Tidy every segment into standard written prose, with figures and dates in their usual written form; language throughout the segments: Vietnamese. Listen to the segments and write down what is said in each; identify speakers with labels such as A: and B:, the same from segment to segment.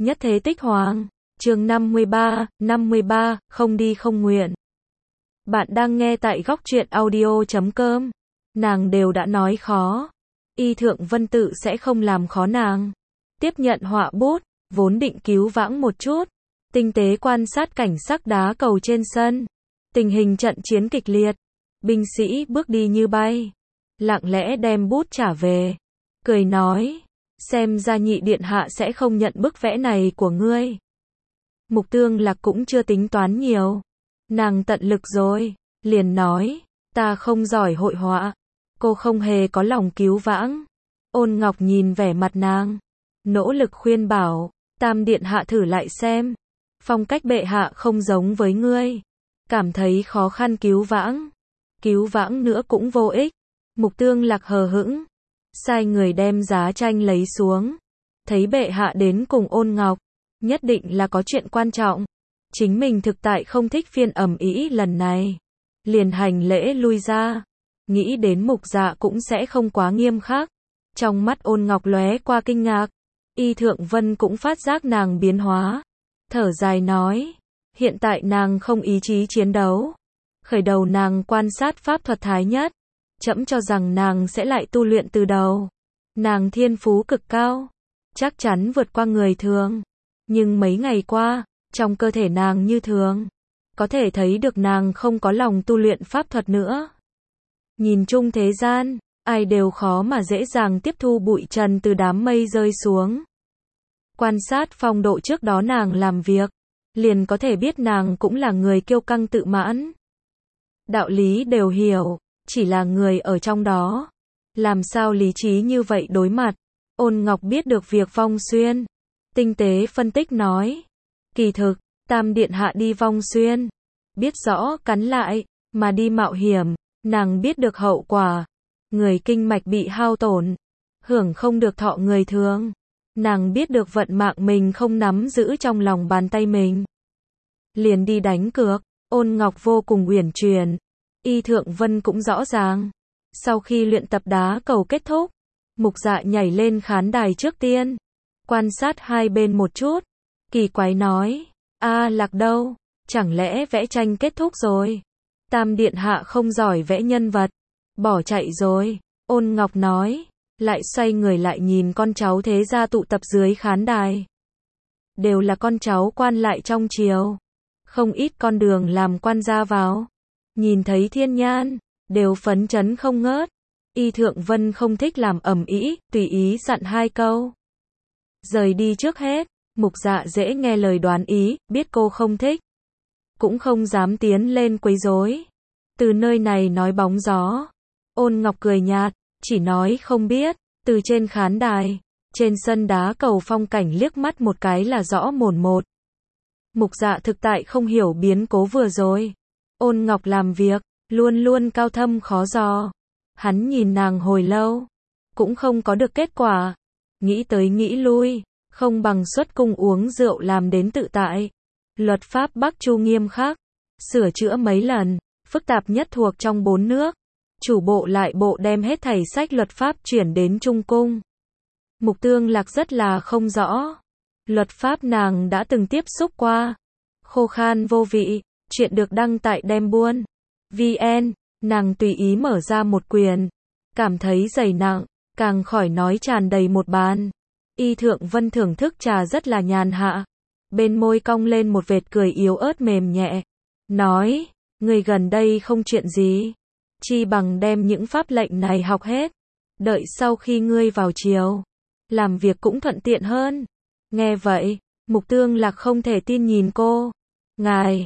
A: Nhất thế tích hoàng. Chương 53, không đi không nguyện. Bạn đang nghe tại góc truyện audio.com. Nàng đều đã nói khó. Y Thượng Vân tự sẽ không làm khó nàng. Tiếp nhận họa bút, vốn định cứu vãng một chút. Tinh tế quan sát cảnh sắc đá cầu trên sân. Tình hình trận chiến kịch liệt. Binh sĩ bước đi như bay. Lặng lẽ đem bút trả về. Cười nói. Xem ra nhị điện hạ sẽ không nhận bức vẽ này của ngươi. Mục Tương Lạc cũng chưa tính toán nhiều. Nàng tận lực rồi. Liền nói. Ta không giỏi hội họa. Cô không hề có lòng cứu vãng. Ôn Ngọc nhìn vẻ mặt nàng. Nỗ lực khuyên bảo. Tam điện hạ thử lại xem. Phong cách bệ hạ không giống với ngươi. Cảm thấy khó khăn cứu vãng. Cứu vãng nữa cũng vô ích. Mục Tương Lạc hờ hững. Sai người đem giá tranh lấy xuống. Thấy bệ hạ đến cùng Ôn Ngọc. Nhất định là có chuyện quan trọng. Chính mình thực tại không thích phiên ầm ĩ lần này. Liền hành lễ lui ra. Nghĩ đến Mục Dạ cũng sẽ không quá nghiêm khắc. Trong mắt Ôn Ngọc lóe qua kinh ngạc. Y Thượng Vân cũng phát giác nàng biến hóa. Thở dài nói. Hiện tại nàng không ý chí chiến đấu. Khởi đầu nàng quan sát pháp thuật thái nhất. Trẫm cho rằng nàng sẽ lại tu luyện từ đầu. Nàng thiên phú cực cao. Chắc chắn vượt qua người thường. Nhưng mấy ngày qua, trong cơ thể nàng như thường. Có thể thấy được nàng không có lòng tu luyện pháp thuật nữa. Nhìn chung thế gian, ai đều khó mà dễ dàng tiếp thu bụi trần từ đám mây rơi xuống. Quan sát phong độ trước đó nàng làm việc, liền có thể biết nàng cũng là người kiêu căng tự mãn. Đạo lý đều hiểu, chỉ là người ở trong đó. Làm sao lý trí như vậy đối mặt. Ôn Ngọc biết được việc Vong Xuyên. Tinh tế phân tích nói. Kỳ thực, Tam điện hạ đi Vong Xuyên. Biết rõ cắn lại, mà đi mạo hiểm. Nàng biết được hậu quả. Người kinh mạch bị hao tổn. Hưởng không được thọ người thường. Nàng biết được vận mạng mình không nắm giữ trong lòng bàn tay mình. Liền đi đánh cược. Ôn Ngọc vô cùng uyển chuyển. Y Thượng Vân cũng rõ ràng. Sau khi luyện tập đá cầu kết thúc, Mục Dạ nhảy lên khán đài trước tiên. Quan sát hai bên một chút. Kỳ quái nói. A Lạc đâu? Chẳng lẽ vẽ tranh kết thúc rồi? Tam điện hạ không giỏi vẽ nhân vật. Bỏ chạy rồi. Ôn Ngọc nói. Lại xoay người lại nhìn con cháu thế gia tụ tập dưới khán đài. Đều là con cháu quan lại trong triều. Không ít con đường làm quan ra vào. Nhìn thấy Thiên Nhan, đều phấn chấn không ngớt. Y Thượng Vân không thích làm ầm ĩ, tùy ý dặn hai câu. Rời đi trước hết. Mục Dạ dễ nghe lời đoán ý, biết cô không thích. Cũng không dám tiến lên quấy rối. Từ nơi này nói bóng gió. Ôn Ngọc cười nhạt, chỉ nói không biết. Từ trên khán đài, trên sân đá cầu phong cảnh liếc mắt một cái là rõ mồn một. Mục Dạ thực tại không hiểu biến cố vừa rồi. Ôn Ngọc làm việc, luôn luôn cao thâm khó dò. Hắn nhìn nàng hồi lâu, cũng không có được kết quả. Nghĩ tới nghĩ lui, không bằng xuất cung uống rượu làm đến tự tại. Luật pháp Bắc Chu nghiêm khắc, sửa chữa mấy lần, phức tạp nhất thuộc trong 4 nước. Chủ bộ lại bộ đem hết thảy sách luật pháp chuyển đến Trung Cung. Mục Tương Lạc rất là không rõ. Luật pháp nàng đã từng tiếp xúc qua. Khô khan vô vị, chuyện được đăng tại Đem Buôn. VN, nàng tùy ý mở ra một quyển. Cảm thấy dày nặng, càng khỏi nói tràn đầy một bàn. Y Thượng Vân thưởng thức trà rất là nhàn hạ. Bên môi cong lên một vệt cười yếu ớt mềm nhẹ. Nói, người gần đây không chuyện gì. Chi bằng đem những pháp lệnh này học hết. Đợi sau khi ngươi vào triều, làm việc cũng thuận tiện hơn. Nghe vậy, Mục Tương Lạc không thể tin nhìn cô. Ngài,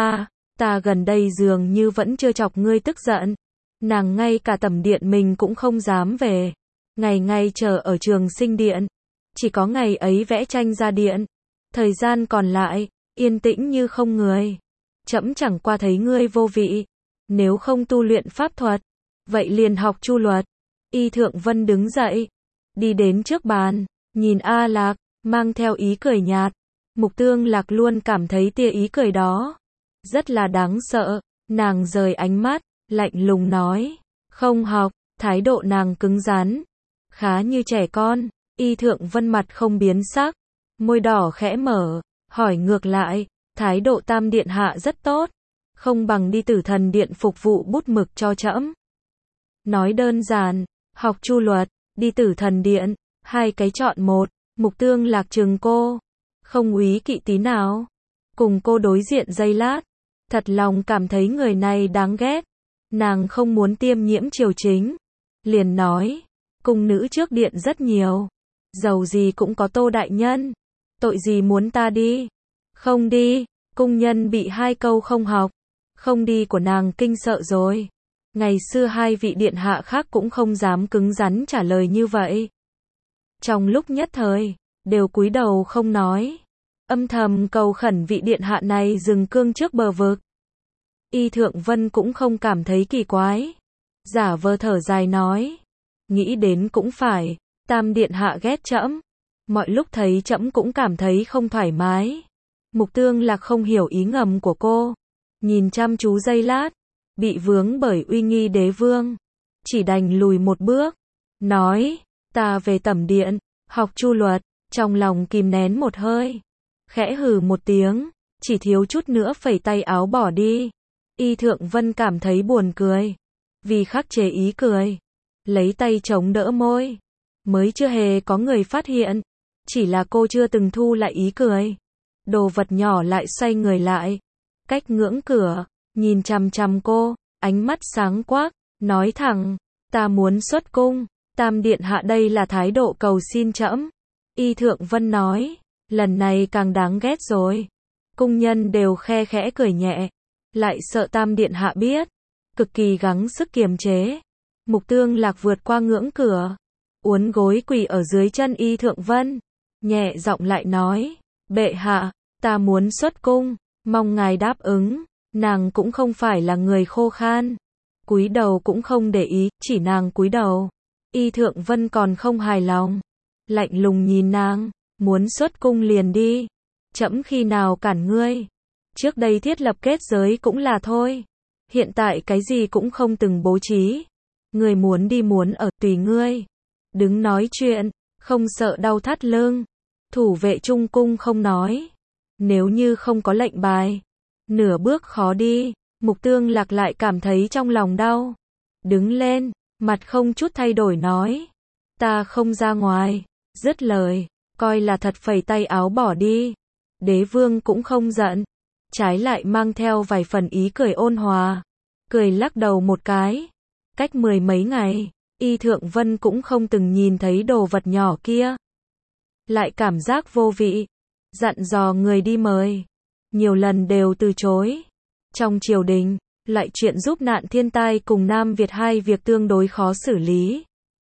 A: ta gần đây dường như vẫn chưa chọc ngươi tức giận. Nàng ngay cả tẩm điện mình cũng không dám về. Ngày ngày chờ ở Trường Sinh điện. Chỉ có ngày ấy vẽ tranh ra điện. Thời gian còn lại, yên tĩnh như không người. Trẫm chẳng qua thấy ngươi vô vị. Nếu không tu luyện pháp thuật, vậy liền học chu luật. Y Thượng Vân đứng dậy, đi đến trước bàn, nhìn A Lạc, mang theo ý cười nhạt. Mục Tương Lạc luôn cảm thấy tia ý cười đó rất là đáng sợ. Nàng rời ánh mắt, lạnh lùng nói, không học. Thái độ nàng cứng rắn, khá như trẻ con. Y Thượng Vân mặt không biến sắc, Môi đỏ khẽ mở, hỏi ngược lại, thái độ Tam điện hạ rất tốt, không bằng đi Tử Thần điện phục vụ bút mực cho trẫm. Nói đơn giản, học chu luật, đi Tử Thần điện, hai cái chọn một. Mục Tương Lạc trừng cô, không úy kỵ tí nào. Cùng cô đối diện giây lát, thật lòng cảm thấy người này đáng ghét. Nàng không muốn tiêm nhiễm triều chính, liền nói, cung nữ trước điện rất nhiều, dầu gì cũng có Tô đại nhân, tội gì muốn ta đi? Không đi. Cung nhân bị hai câu không học, không đi của nàng kinh sợ rồi. Ngày xưa hai vị điện hạ khác cũng không dám cứng rắn trả lời như vậy. Trong lúc nhất thời, đều cúi đầu không nói, âm thầm cầu khẩn vị điện hạ này dừng cương trước bờ vực. Y Thượng Vân cũng không cảm thấy kỳ quái, giả vờ thở dài nói, nghĩ đến cũng phải, Tam điện hạ ghét trẫm, mọi lúc thấy trẫm cũng cảm thấy không thoải mái. Mục Tương Lạc không hiểu ý ngầm của cô, nhìn chăm chú giây lát, bị vướng bởi uy nghi đế vương, chỉ đành lùi một bước, nói, ta về tẩm điện, học chu luật, trong lòng kìm nén một hơi, khẽ hừ một tiếng, chỉ thiếu chút nữa phẩy tay áo bỏ đi. Y Thượng Vân cảm thấy buồn cười, vì khắc chế ý cười, lấy tay chống đỡ môi, mới chưa hề có người phát hiện, chỉ là cô chưa từng thu lại ý cười. Đồ vật nhỏ lại xoay người lại, cách ngưỡng cửa, nhìn chằm chằm cô, ánh mắt sáng quắc, nói thẳng, ta muốn xuất cung. Tam điện hạ đây là thái độ cầu xin trẫm. Y Thượng Vân nói, lần này càng đáng ghét rồi. Cung nhân đều khe khẽ cười nhẹ, lại sợ Tam điện hạ biết, cực kỳ gắng sức kiềm chế. Mục Tương Lạc vượt qua ngưỡng cửa, uốn gối quỳ ở dưới chân Y Thượng Vân, nhẹ giọng lại nói, bệ hạ, ta muốn xuất cung, mong ngài đáp ứng. Nàng cũng không phải là người khô khan, cúi đầu cũng không để ý, chỉ nàng cúi đầu. Y Thượng Vân còn không hài lòng, lạnh lùng nhìn nàng, muốn xuất cung liền đi, trẫm khi nào cản ngươi? Trước đây thiết lập kết giới cũng là thôi, hiện tại cái gì cũng không từng bố trí, ngươi muốn đi muốn ở tùy ngươi, đứng nói chuyện, không sợ đau thắt lưng. Thủ vệ trung cung không nói, nếu như không có lệnh bài, nửa bước khó đi. Mục Tương Lạc lại cảm thấy trong lòng đau, đứng lên, mặt không chút thay đổi nói, ta không ra ngoài. Dứt lời, coi là thật phẩy tay áo bỏ đi. Đế vương cũng không giận, trái lại mang theo vài phần ý cười ôn hòa, cười lắc đầu một cái. Cách mười mấy ngày, Y Thượng Vân cũng không từng nhìn thấy đồ vật nhỏ kia, lại cảm giác vô vị, dặn dò người đi mời, nhiều lần đều từ chối. Trong triều đình, lại chuyện giúp nạn thiên tai cùng Nam Việt hai việc tương đối khó xử lý,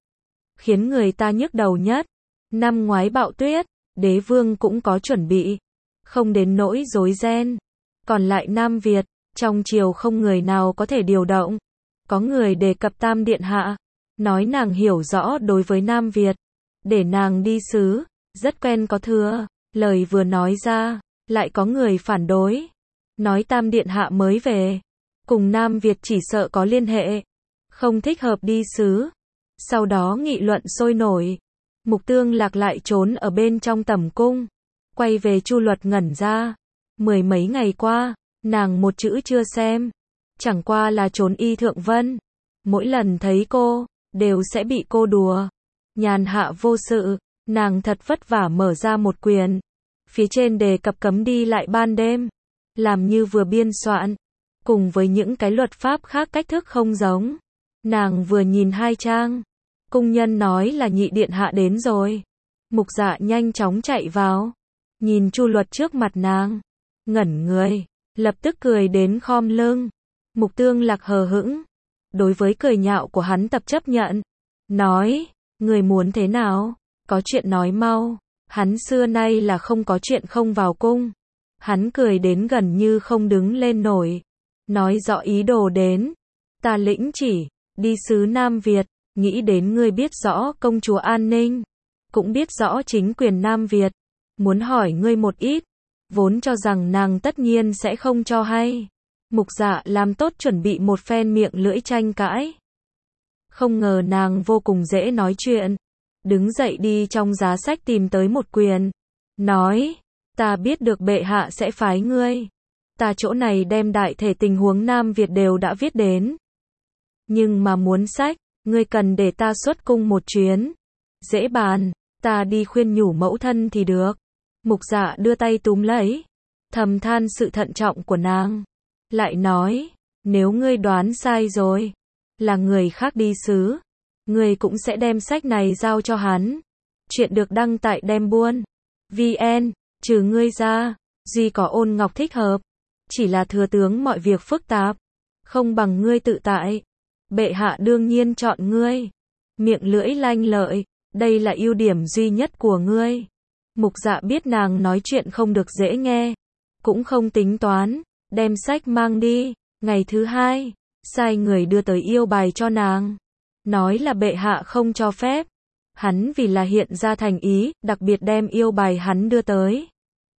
A: khiến người ta nhức đầu nhất. Năm ngoái bão tuyết, đế vương cũng có chuẩn bị, không đến nỗi rối ren. Còn lại Nam Việt, trong triều không người nào có thể điều động. Có người đề cập Tam điện hạ, nói nàng hiểu rõ đối với Nam Việt, để nàng đi sứ, rất quen có thừa. Lời vừa nói ra, lại có người phản đối, nói Tam điện hạ mới về, cùng Nam Việt chỉ sợ có liên hệ, không thích hợp đi sứ. Sau đó nghị luận sôi nổi. Mục Tương Lạc lại trốn ở bên trong tẩm cung, quay về chu luật ngẩn ra. Mười mấy ngày qua, nàng một chữ chưa xem, chẳng qua là trốn Y Thượng Vân. Mỗi lần thấy cô, đều sẽ bị cô đùa. Nhàn hạ vô sự, nàng thật vất vả mở ra một quyển, phía trên đề cập cấm đi lại ban đêm, làm như vừa biên soạn, cùng với những cái luật pháp khác cách thức không giống. Nàng vừa nhìn hai trang, cung nhân nói là nhị điện hạ đến rồi. Mục Dạ nhanh chóng chạy vào, nhìn chu luật trước mặt nàng, ngẩn người, lập tức cười đến khom lưng. Mục Tương Lạc hờ hững, đối với cười nhạo của hắn tập chấp nhận, nói, người muốn thế nào, có chuyện nói mau. Hắn xưa nay là không có chuyện không vào cung. Hắn cười đến gần như không đứng lên nổi, nói rõ ý đồ đến. Ta lĩnh chỉ, đi sứ Nam Việt, nghĩ đến ngươi biết rõ công chúa An Ninh, cũng biết rõ chính quyền Nam Việt, muốn hỏi ngươi một ít, vốn cho rằng nàng tất nhiên sẽ không cho hay. Mục Dạ làm tốt chuẩn bị một phen miệng lưỡi tranh cãi. Không ngờ nàng vô cùng dễ nói chuyện, đứng dậy đi trong giá sách tìm tới một quyển, nói, ta biết được bệ hạ sẽ phái ngươi. Ta chỗ này đem đại thể tình huống Nam Việt đều đã viết đến. Nhưng mà muốn sách, ngươi cần để ta xuất cung một chuyến. Dễ bàn, ta đi khuyên nhủ mẫu thân thì được. Mục Dạ đưa tay túm lấy, thầm than sự thận trọng của nàng. Lại nói, nếu ngươi đoán sai rồi, là người khác đi sứ, ngươi cũng sẽ đem sách này giao cho hắn. Chuyện được đăng tại Đem Buôn VN, trừ ngươi ra, duy có Ôn Ngọc thích hợp. Chỉ là thừa tướng mọi việc phức tạp, không bằng ngươi tự tại. Bệ hạ đương nhiên chọn ngươi. Miệng lưỡi lanh lợi, đây là ưu điểm duy nhất của ngươi. Mục Dạ biết nàng nói chuyện không được dễ nghe, cũng không tính toán, đem sách mang đi. Ngày thứ hai, sai người đưa tới yêu bài cho nàng, nói là bệ hạ không cho phép. Hắn vì là hiện ra thành ý, đặc biệt đem yêu bài hắn đưa tới,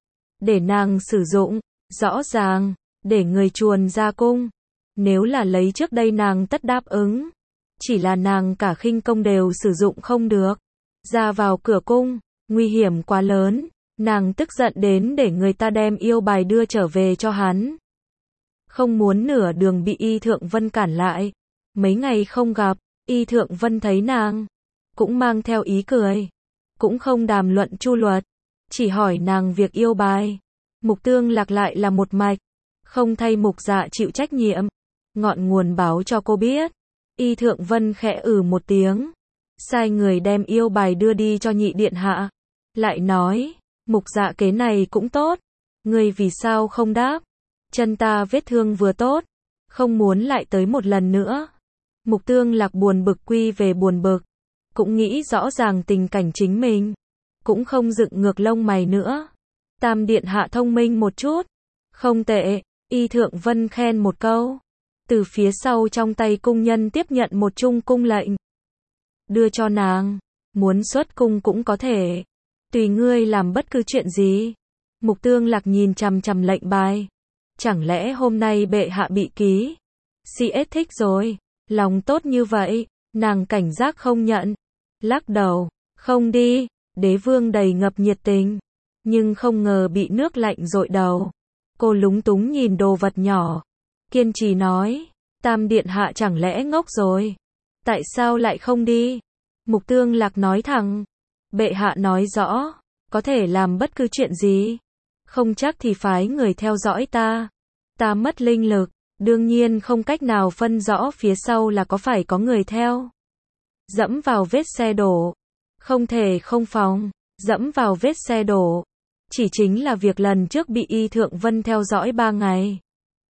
A: để nàng sử dụng, rõ ràng, để người chuồn ra cung. Nếu là lấy trước đây nàng tất đáp ứng, chỉ là nàng cả khinh công đều sử dụng không được. Ra vào cửa cung, nguy hiểm quá lớn, nàng tức giận đến để người ta đem yêu bài đưa trở về cho hắn. Không muốn nửa đường bị Y Thượng Vân cản lại. Mấy ngày không gặp, Y Thượng Vân thấy nàng, cũng mang theo ý cười, cũng không đàm luận chu luật, chỉ hỏi nàng việc yêu bài. Mục Tương Lạc lại là một mạch, không thay Mục Dạ chịu trách nhiệm, ngọn nguồn báo cho cô biết. Y Thượng Vân khẽ một tiếng, sai người đem yêu bài đưa đi cho nhị điện hạ. Lại nói, Mục Dạ kế này cũng tốt, ngươi vì sao không đáp? Chân ta vết thương vừa tốt, không muốn lại tới một lần nữa. Mục Tương Lạc buồn bực quy về buồn bực, cũng nghĩ rõ ràng tình cảnh chính mình, cũng không dựng ngược lông mày nữa. Tam điện hạ thông minh một chút, không tệ. Y Thượng Vân khen một câu, từ phía sau trong tay cung nhân tiếp nhận một chung cung lệnh, đưa cho nàng. Muốn xuất cung cũng có thể, tùy ngươi làm bất cứ chuyện gì. Mục Tương Lạc nhìn chằm chằm lệnh bài, chẳng lẽ hôm nay bệ hạ bị ký CS thích rồi, lòng tốt như vậy. Nàng cảnh giác không nhận, lắc đầu, không đi. Đế vương đầy ngập nhiệt tình, nhưng không ngờ bị nước lạnh dội đầu. Cô lúng túng nhìn đồ vật nhỏ, kiên trì nói, Tam điện hạ chẳng lẽ ngốc rồi? Tại sao lại không đi? Mục Tương Lạc nói thẳng, bệ hạ nói rõ, có thể làm bất cứ chuyện gì, không chắc thì phái người theo dõi ta. Ta mất linh lực, đương nhiên không cách nào phân rõ phía sau là có phải có người theo. Dẫm vào vết xe đổ, không thể không phòng. Dẫm vào vết xe đổ, chỉ chính là việc lần trước bị Y Thượng Vân theo dõi 3 ngày.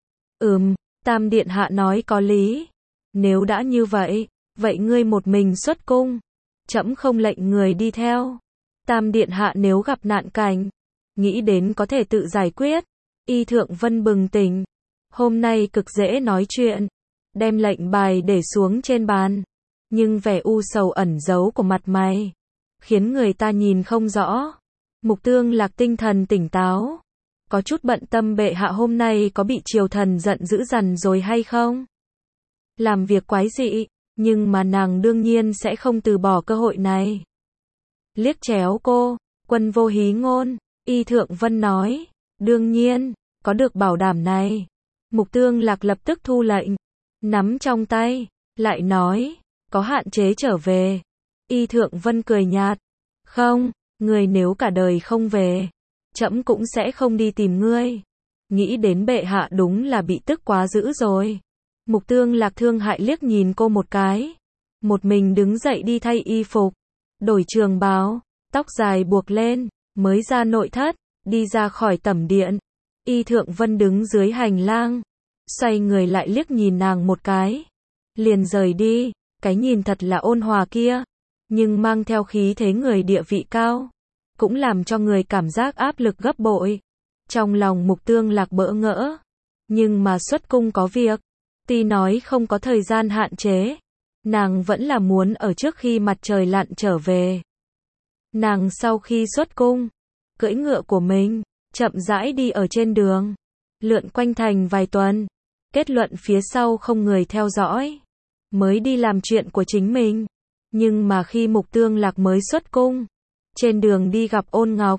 A: Tam điện hạ nói có lý. Nếu đã như vậy, vậy ngươi một mình xuất cung, trẫm không lệnh người đi theo. Tam điện hạ nếu gặp nạn cảnh, nghĩ đến có thể tự giải quyết. Y Thượng Vân bừng tỉnh, hôm nay cực dễ nói chuyện, đem lệnh bài để xuống trên bàn, nhưng vẻ u sầu ẩn giấu của mặt mày khiến người ta nhìn không rõ. Mục Tương Lạc tinh thần tỉnh táo, có chút bận tâm bệ hạ hôm nay có bị triều thần giận dữ dằn rồi hay không. Làm việc quái dị, nhưng mà nàng đương nhiên sẽ không từ bỏ cơ hội này. Liếc chéo cô, quân vô hí ngôn. Y Thượng Vân nói, đương nhiên, có được bảo đảm này. Mục Tương Lạc lập tức thu lệnh, nắm trong tay, lại nói, có hạn chế trở về. Y Thượng Vân cười nhạt, không, người nếu cả đời không về, trẫm cũng sẽ không đi tìm ngươi. Nghĩ đến bệ hạ đúng là bị tức quá dữ rồi. Mục Tương Lạc thương hại liếc nhìn cô một cái, một mình đứng dậy đi thay y phục, đổi trường bào, tóc dài buộc lên, mới ra nội thất, đi ra khỏi tẩm điện. Y Thượng Vân đứng dưới hành lang, xoay người lại liếc nhìn nàng một cái, liền rời đi. Cái nhìn thật là ôn hòa kia, nhưng mang theo khí thế người địa vị cao, cũng làm cho người cảm giác áp lực gấp bội. Trong lòng Mục Tương Lạc bỡ ngỡ, nhưng mà xuất cung có việc, tuy nói không có thời gian hạn chế, nàng vẫn là muốn ở trước khi mặt trời lặn trở về. Nàng sau khi xuất cung, cưỡi ngựa của mình, chậm rãi đi ở trên đường, lượn quanh thành vài tuần, kết luận phía sau không người theo dõi, mới đi làm chuyện của chính mình. Nhưng mà khi Mục Tương Lạc mới xuất cung, trên đường đi gặp Ôn Ngọc,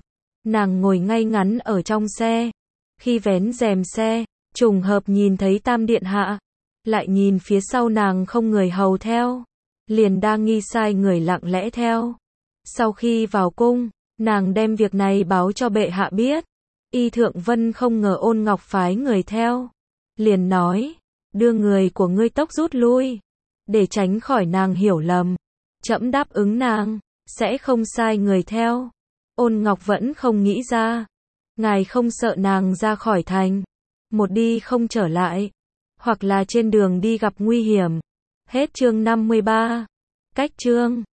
A: nàng ngồi ngay ngắn ở trong xe. Khi vén rèm xe, trùng hợp nhìn thấy Tam điện hạ, lại nhìn phía sau nàng không người hầu theo, liền đa nghi sai người lặng lẽ theo. Sau khi vào cung, nàng đem việc này báo cho bệ hạ biết. Y Thượng Vân không ngờ Ôn Ngọc phái người theo, liền nói, đưa người của ngươi tốc rút lui, để tránh khỏi nàng hiểu lầm. Trẫm đáp ứng nàng, sẽ không sai người theo. Ôn Ngọc vẫn không nghĩ ra, ngài không sợ nàng ra khỏi thành, một đi không trở lại, hoặc là trên đường đi gặp nguy hiểm. Hết chương 53. Cách chương